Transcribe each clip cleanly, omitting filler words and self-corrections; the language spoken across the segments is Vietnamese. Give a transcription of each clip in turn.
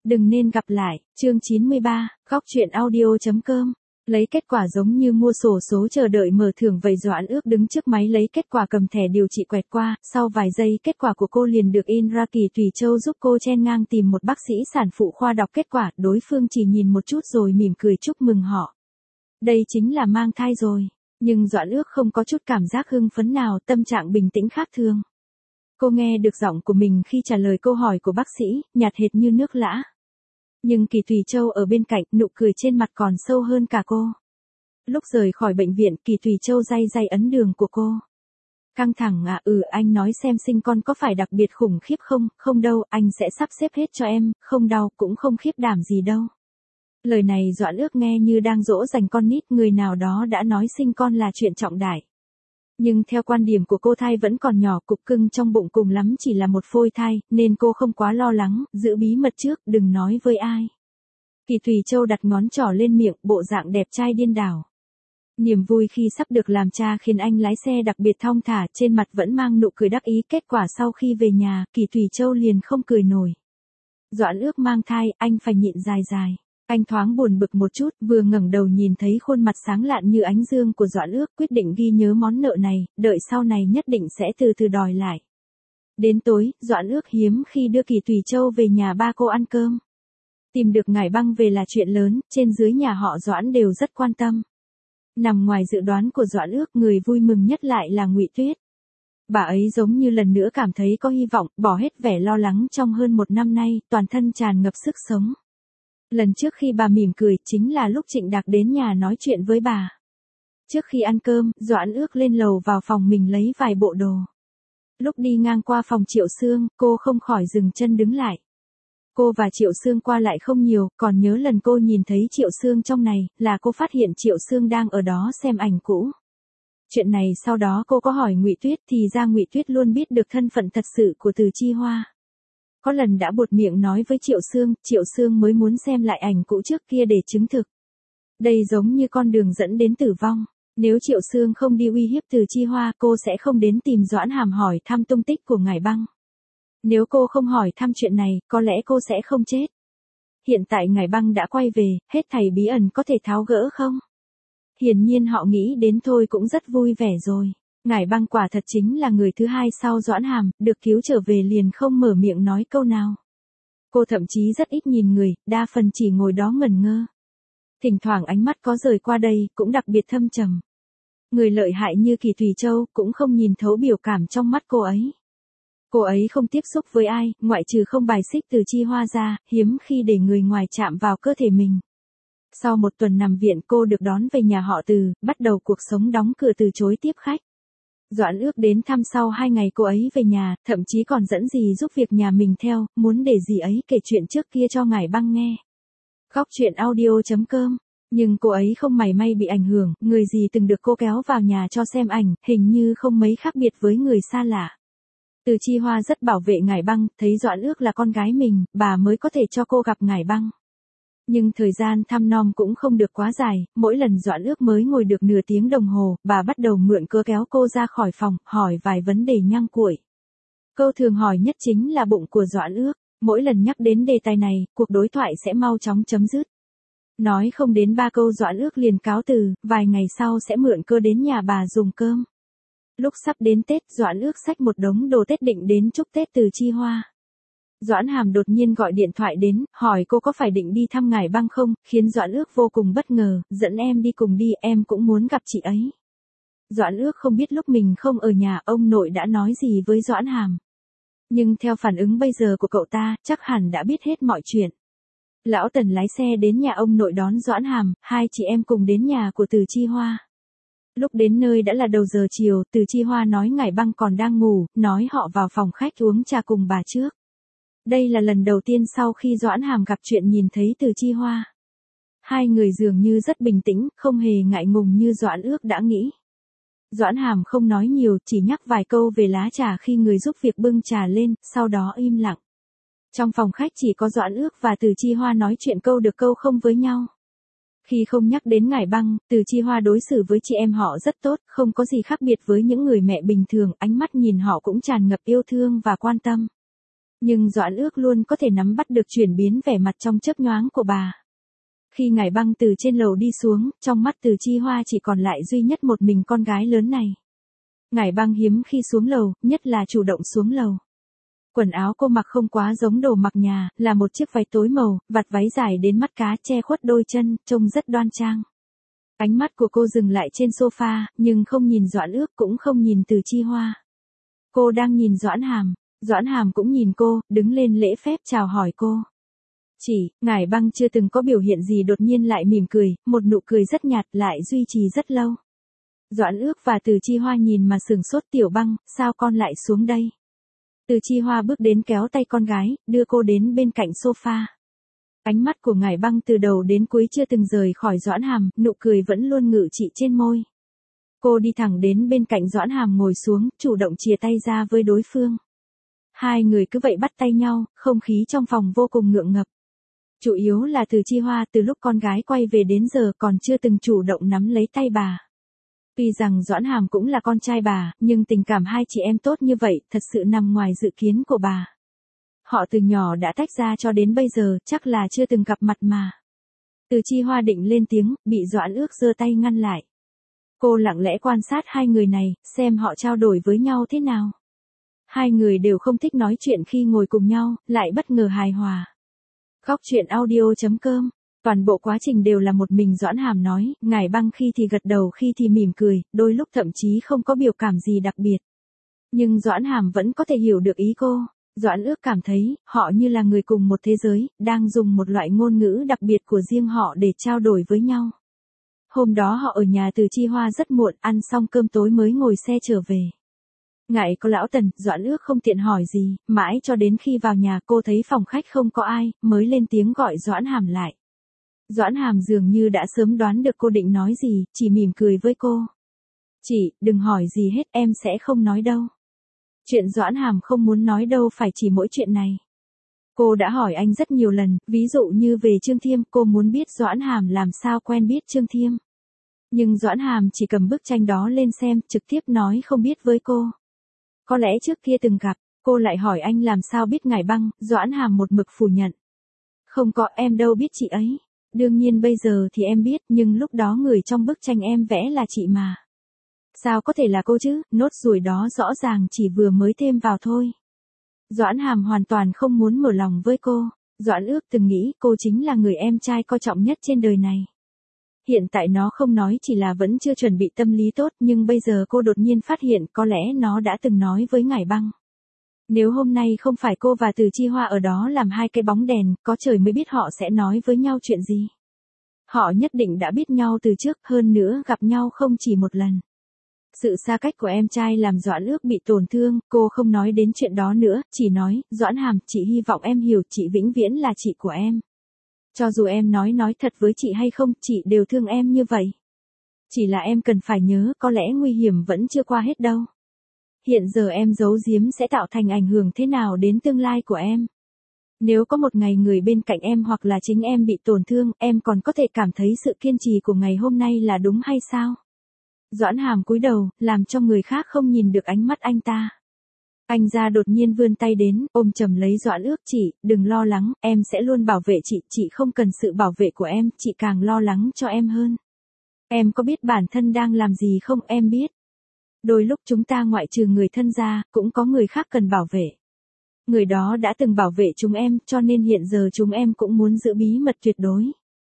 Đừng nên gặp lại, chương 93, góc truyện audio.com. Lấy kết quả giống như mua xổ số chờ đợi mở thưởng vậy. Doãn Ước đứng trước máy lấy kết quả, cầm thẻ điều trị quẹt qua, sau vài giây kết quả của cô liền được in ra. Kỳ Thùy Châu giúp cô chen ngang tìm một bác sĩ sản phụ khoa đọc kết quả, đối phương chỉ nhìn một chút rồi mỉm cười chúc mừng họ. Đây chính là mang thai rồi, nhưng Doãn Ước không có chút cảm giác hưng phấn nào, tâm trạng bình tĩnh khác thường. Cô nghe được giọng của mình khi trả lời câu hỏi của bác sĩ, nhạt hệt như nước lã. Nhưng Kỳ Thùy Châu ở bên cạnh, nụ cười trên mặt còn sâu hơn cả cô. Lúc rời khỏi bệnh viện, Kỳ Thùy Châu day day ấn đường của cô. Căng thẳng à? Anh nói xem sinh con có phải đặc biệt khủng khiếp không? Không đâu, anh sẽ sắp xếp hết cho em, không đau cũng không khiếp đảm gì đâu. Lời này Doãn Ước nghe như đang dỗ dành con nít, người nào đó đã nói sinh con là chuyện trọng đại. Nhưng theo quan điểm của cô, thai vẫn còn nhỏ, cục cưng trong bụng cùng lắm chỉ là một phôi thai, nên cô không quá lo lắng, giữ bí mật trước, đừng nói với ai. Kỳ Thùy Châu đặt ngón trỏ lên miệng, bộ dạng đẹp trai điên đảo. Niềm vui khi sắp được làm cha khiến anh lái xe đặc biệt thong thả, trên mặt vẫn mang nụ cười đắc ý. Kết quả sau khi về nhà, Kỳ Thùy Châu liền không cười nổi. Doãn Ước mang thai, anh phải nhịn dài dài. Anh thoáng buồn bực một chút, vừa ngẩng đầu nhìn thấy khuôn mặt sáng lạn như ánh dương của Doãn Ước, quyết định ghi nhớ món nợ này, đợi sau này nhất định sẽ từ từ đòi lại. Đến tối, Doãn Ước hiếm khi đưa Kỳ Thùy Châu về nhà ba cô ăn cơm. Tìm được Ngải Băng về là chuyện lớn, trên dưới nhà họ Doãn đều rất quan tâm. Nằm ngoài dự đoán của Doãn Ước, người vui mừng nhất lại là Ngụy Tuyết. Bà ấy giống như lần nữa cảm thấy có hy vọng, bỏ hết vẻ lo lắng trong hơn một năm nay, toàn thân tràn ngập sức sống. Lần trước khi bà mỉm cười, chính là lúc Trịnh Đạc đến nhà nói chuyện với bà. Trước khi ăn cơm, Doãn Ước lên lầu vào phòng mình lấy vài bộ đồ. Lúc đi ngang qua phòng Triệu Sương, cô không khỏi dừng chân đứng lại. Cô và Triệu Sương qua lại không nhiều, còn nhớ lần cô nhìn thấy Triệu Sương trong này, là cô phát hiện Triệu Sương đang ở đó xem ảnh cũ. Chuyện này sau đó cô có hỏi Ngụy Tuyết, thì ra Ngụy Tuyết luôn biết được thân phận thật sự của Từ Chi Hoa. Có lần đã buột miệng nói với Triệu Sương mới muốn xem lại ảnh cũ trước kia để chứng thực. Đây giống như con đường dẫn đến tử vong. Nếu Triệu Sương không đi uy hiếp Từ Chi Hoa, cô sẽ không đến tìm Doãn Hàm hỏi thăm tung tích của Ngải Băng. Nếu cô không hỏi thăm chuyện này, có lẽ cô sẽ không chết. Hiện tại Ngải Băng đã quay về, hết thảy bí ẩn có thể tháo gỡ không? Hiển nhiên họ nghĩ đến thôi cũng rất vui vẻ rồi. Ngải Băng quả thật chính là người thứ hai sau Doãn Hàm, được cứu trở về liền không mở miệng nói câu nào. Cô thậm chí rất ít nhìn người, đa phần chỉ ngồi đó ngẩn ngơ. Thỉnh thoảng ánh mắt có rời qua đây, cũng đặc biệt thâm trầm. Người lợi hại như Kỳ Thùy Châu cũng không nhìn thấu biểu cảm trong mắt cô ấy. Cô ấy không tiếp xúc với ai, ngoại trừ không bài xích Từ Chi Hoa ra, hiếm khi để người ngoài chạm vào cơ thể mình. Sau một tuần nằm viện, cô được đón về nhà họ Từ, bắt đầu cuộc sống đóng cửa từ chối tiếp khách. Doãn Ước đến thăm sau 2 ngày cô ấy về nhà, thậm chí còn dẫn dì giúp việc nhà mình theo, muốn để dì ấy kể chuyện trước kia cho Ngải Băng nghe. Góc truyện audio.com. Nhưng cô ấy không mảy may bị ảnh hưởng, người dì từng được cô kéo vào nhà cho xem ảnh, hình như không mấy khác biệt với người xa lạ. Từ Chi Hoa rất bảo vệ Ngải Băng, thấy Doãn Ước là con gái mình, bà mới có thể cho cô gặp Ngải Băng. Nhưng thời gian thăm nom cũng không được quá dài, mỗi lần Doãn Ước mới ngồi được nửa tiếng đồng hồ, bà bắt đầu mượn cớ kéo cô ra khỏi phòng, hỏi vài vấn đề nhăng cuội. Câu thường hỏi nhất chính là bụng của Doãn Ước, mỗi lần nhắc đến đề tài này, cuộc đối thoại sẽ mau chóng chấm dứt. Nói không đến 3 câu Doãn Ước liền cáo từ, vài ngày sau sẽ mượn cớ đến nhà bà dùng cơm. Lúc sắp đến Tết, Doãn Ước xách một đống đồ Tết định đến chúc Tết Từ Chi Hoa. Doãn Hàm đột nhiên gọi điện thoại đến, hỏi cô có phải định đi thăm Ngải Băng không, khiến Doãn Ước vô cùng bất ngờ, dẫn em đi cùng đi, em cũng muốn gặp chị ấy. Doãn Ước không biết lúc mình không ở nhà, ông nội đã nói gì với Doãn Hàm. Nhưng theo phản ứng bây giờ của cậu ta, chắc hẳn đã biết hết mọi chuyện. Lão Tần lái xe đến nhà ông nội đón Doãn Hàm, hai chị em cùng đến nhà của Từ Chi Hoa. Lúc đến nơi đã là đầu giờ chiều, Từ Chi Hoa nói Ngải Băng còn đang ngủ, nói họ vào phòng khách uống trà cùng bà trước. Đây là lần đầu tiên sau khi Doãn Hàm gặp chuyện nhìn thấy Từ Chi Hoa. Hai người dường như rất bình tĩnh, không hề ngại ngùng như Doãn Ước đã nghĩ. Doãn Hàm không nói nhiều, chỉ nhắc vài câu về lá trà khi người giúp việc bưng trà lên, sau đó im lặng. Trong phòng khách chỉ có Doãn Ước và Từ Chi Hoa nói chuyện câu được câu không với nhau. Khi không nhắc đến Ngải Băng, Từ Chi Hoa đối xử với chị em họ rất tốt, không có gì khác biệt với những người mẹ bình thường, ánh mắt nhìn họ cũng tràn ngập yêu thương và quan tâm. Nhưng Doãn Ước luôn có thể nắm bắt được chuyển biến vẻ mặt trong chớp nhoáng của bà. Khi Ngải Băng từ trên lầu đi xuống, trong mắt Từ Chi Hoa chỉ còn lại duy nhất một mình con gái lớn này. Ngải Băng hiếm khi xuống lầu, nhất là chủ động xuống lầu. Quần áo cô mặc không quá giống đồ mặc nhà, là một chiếc váy tối màu, vạt váy dài đến mắt cá che khuất đôi chân, trông rất đoan trang. Ánh mắt của cô dừng lại trên sofa, nhưng không nhìn Doãn Ước cũng không nhìn Từ Chi Hoa. Cô đang nhìn Doãn Hàm cũng nhìn cô, đứng lên lễ phép chào hỏi cô. Ngải Băng chưa từng có biểu hiện gì đột nhiên lại mỉm cười, một nụ cười rất nhạt lại duy trì rất lâu. Doãn Ước và Từ Chi Hoa nhìn mà sửng sốt. Tiểu Băng, sao con lại xuống đây? Từ Chi Hoa bước đến kéo tay con gái, đưa cô đến bên cạnh sofa. Ánh mắt của Ngải Băng từ đầu đến cuối chưa từng rời khỏi Doãn Hàm, nụ cười vẫn luôn ngự trị trên môi. Cô đi thẳng đến bên cạnh Doãn Hàm ngồi xuống, chủ động chìa tay ra với đối phương. Hai người cứ vậy bắt tay nhau, không khí trong phòng vô cùng ngượng ngập. Chủ yếu là Từ Chi Hoa từ lúc con gái quay về đến giờ còn chưa từng chủ động nắm lấy tay bà. Tuy rằng Doãn Hàm cũng là con trai bà, nhưng tình cảm hai chị em tốt như vậy thật sự nằm ngoài dự kiến của bà. Họ từ nhỏ đã tách ra cho đến bây giờ, chắc là chưa từng gặp mặt mà. Từ Chi Hoa định lên tiếng, bị Doãn Ước giơ tay ngăn lại. Cô lặng lẽ quan sát hai người này, xem họ trao đổi với nhau thế nào. Hai người đều không thích nói chuyện khi ngồi cùng nhau, lại bất ngờ hài hòa. Góc truyện audio.com. Toàn bộ quá trình đều là một mình Doãn Hàm nói, Ngải Băng khi thì gật đầu khi thì mỉm cười, đôi lúc thậm chí không có biểu cảm gì đặc biệt. Nhưng Doãn Hàm vẫn có thể hiểu được ý cô. Doãn Ước cảm thấy, họ như là người cùng một thế giới, đang dùng một loại ngôn ngữ đặc biệt của riêng họ để trao đổi với nhau. Hôm đó họ ở nhà Từ Chi Hoa rất muộn, ăn xong cơm tối mới ngồi xe trở về. Ngại có lão Tần, Doãn Ước không tiện hỏi gì, mãi cho đến khi vào nhà cô thấy phòng khách không có ai, mới lên tiếng gọi Doãn Hàm lại. Doãn Hàm dường như đã sớm đoán được cô định nói gì, chỉ mỉm cười với cô. Chị, đừng hỏi gì hết, em sẽ không nói đâu. Chuyện Doãn Hàm không muốn nói đâu phải chỉ mỗi chuyện này. Cô đã hỏi anh rất nhiều lần, ví dụ như về Trương Thiêm, cô muốn biết Doãn Hàm làm sao quen biết Trương Thiêm. Nhưng Doãn Hàm chỉ cầm bức tranh đó lên xem, trực tiếp nói không biết với cô. Có lẽ trước kia từng gặp, cô lại hỏi anh làm sao biết Ngải Băng, Doãn Hàm một mực phủ nhận. Không có, em đâu biết chị ấy. Đương nhiên bây giờ thì em biết, nhưng lúc đó người trong bức tranh em vẽ là chị mà. Sao có thể là cô chứ, nốt ruồi đó rõ ràng chỉ vừa mới thêm vào thôi. Doãn Hàm hoàn toàn không muốn mở lòng với cô. Doãn Ước từng nghĩ cô chính là người em trai coi trọng nhất trên đời này. Hiện tại nó không nói chỉ là vẫn chưa chuẩn bị tâm lý tốt, nhưng bây giờ cô đột nhiên phát hiện có lẽ nó đã từng nói với Ngải Băng. Nếu hôm nay không phải cô và Từ Chi Hoa ở đó làm hai cái bóng đèn, có trời mới biết họ sẽ nói với nhau chuyện gì. Họ nhất định đã biết nhau từ trước, hơn nữa gặp nhau không chỉ một lần. Sự xa cách của em trai làm Doãn Ước bị tổn thương, cô không nói đến chuyện đó nữa, chỉ nói, Doãn Hàm, chị hy vọng em hiểu, chị vĩnh viễn là chị của em. Cho dù em nói thật với chị hay không, chị đều thương em như vậy. Chỉ là em cần phải nhớ, có lẽ nguy hiểm vẫn chưa qua hết đâu. Hiện giờ em giấu giếm sẽ tạo thành ảnh hưởng thế nào đến tương lai của em. Nếu có một ngày người bên cạnh em hoặc là chính em bị tổn thương, em còn có thể cảm thấy sự kiên trì của ngày hôm nay là đúng hay sao? Doãn Hàm cúi đầu, làm cho người khác không nhìn được ánh mắt anh ta. Anh ra đột nhiên vươn tay đến, ôm chầm lấy Doãn Ước. Chị, đừng lo lắng, em sẽ luôn bảo vệ chị không cần sự bảo vệ của em, chị càng lo lắng cho em hơn. Em có biết bản thân đang làm gì không? Em biết. Đôi lúc chúng ta ngoại trừ người thân ra, cũng có người khác cần bảo vệ. Người đó đã từng bảo vệ chúng em, cho nên hiện giờ chúng em cũng muốn giữ bí mật tuyệt đối.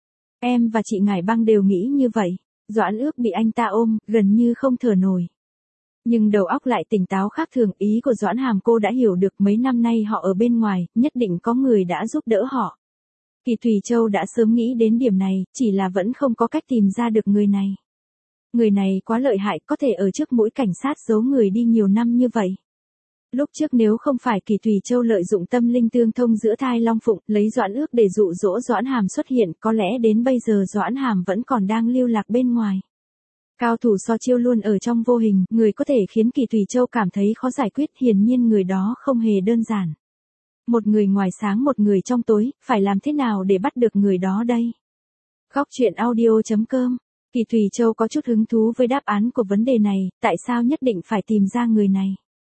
Em và chị Ngải Băng đều nghĩ như vậy. Doãn Ước bị anh ta ôm, gần như không thở nổi. Nhưng đầu óc lại tỉnh táo khác thường, ý của Doãn Hàm cô đã hiểu được, mấy năm nay họ ở bên ngoài, nhất định có người đã giúp đỡ họ. Kỳ Thùy Châu đã sớm nghĩ đến điểm này, chỉ là vẫn không có cách tìm ra được người này. Người này quá lợi hại, có thể ở trước mũi cảnh sát giấu người đi nhiều năm như vậy. Lúc trước nếu không phải Kỳ Thùy Châu lợi dụng tâm linh tương thông giữa thai Long Phụng, lấy Doãn Ước để dụ dỗ Doãn Hàm xuất hiện, có lẽ đến bây giờ Doãn Hàm vẫn còn đang lưu lạc bên ngoài. Cao thủ so chiêu luôn ở trong vô hình, người có thể khiến Kỳ Thùy Châu cảm thấy khó giải quyết, hiển nhiên người đó không hề đơn giản. Một người ngoài sáng một người trong tối, phải làm thế nào để bắt được người đó đây? Góc truyện audio.com. Kỳ Thùy Châu có chút hứng thú với đáp án của vấn đề này, tại sao nhất định phải tìm ra người này?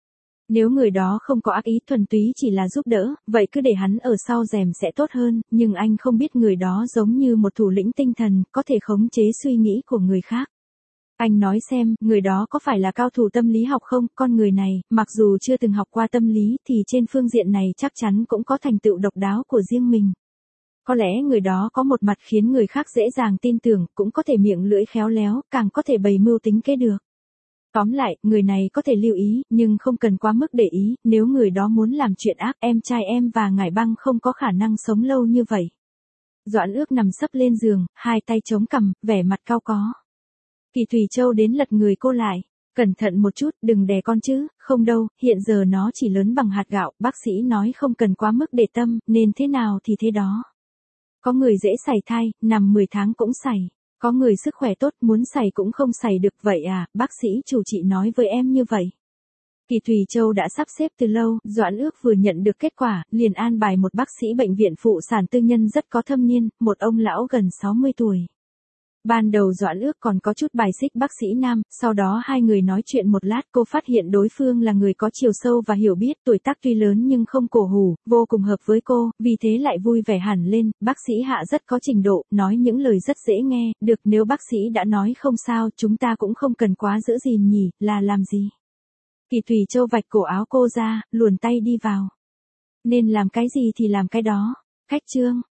Nếu người đó không có ác ý thuần túy chỉ là giúp đỡ, vậy cứ để hắn ở sau rèm sẽ tốt hơn, nhưng anh không biết người đó giống như một thủ lĩnh tinh thần, có thể khống chế suy nghĩ của người khác. Anh nói xem, người đó có phải là cao thủ tâm lý học không? Con người này, mặc dù chưa từng học qua tâm lý thì trên phương diện này chắc chắn cũng có thành tựu độc đáo của riêng mình. Có lẽ người đó có một mặt khiến người khác dễ dàng tin tưởng, cũng có thể miệng lưỡi khéo léo, càng có thể bày mưu tính kế được. Tóm lại, người này có thể lưu ý, nhưng không cần quá mức để ý, nếu người đó muốn làm chuyện ác, em trai em và Ngải Băng không có khả năng sống lâu như vậy. Doãn Ước nằm sấp lên giường, hai tay chống cằm, vẻ mặt cau có. Kỳ Thủy Châu đến lật người cô lại. Cẩn thận một chút, đừng đè con chứ, không đâu, hiện giờ nó chỉ lớn bằng hạt gạo, bác sĩ nói không cần quá mức để tâm, nên thế nào thì thế đó. Có người dễ sảy thai, nằm 10 tháng cũng sảy. Có người sức khỏe tốt, muốn sảy cũng không sảy được, vậy à, bác sĩ chủ trị nói với em như vậy. Kỳ Thủy Châu đã sắp xếp từ lâu, Doãn Ước vừa nhận được kết quả, liền an bài một bác sĩ bệnh viện phụ sản tư nhân rất có thâm niên, một ông lão gần 60 tuổi. Ban đầu Doãn Ước còn có chút bài xích bác sĩ nam, sau đó hai người nói chuyện một lát cô phát hiện đối phương là người có chiều sâu và hiểu biết, tuổi tác tuy lớn nhưng không cổ hủ, vô cùng hợp với cô, vì thế lại vui vẻ hẳn lên, bác sĩ Hạ rất có trình độ, nói những lời rất dễ nghe, được nếu bác sĩ đã nói không sao, chúng ta cũng không cần quá giữ gìn nhỉ, là làm gì. Kỳ Thủy Châu vạch cổ áo cô ra, luồn tay đi vào. Nên làm cái gì thì làm cái đó. Khách trương.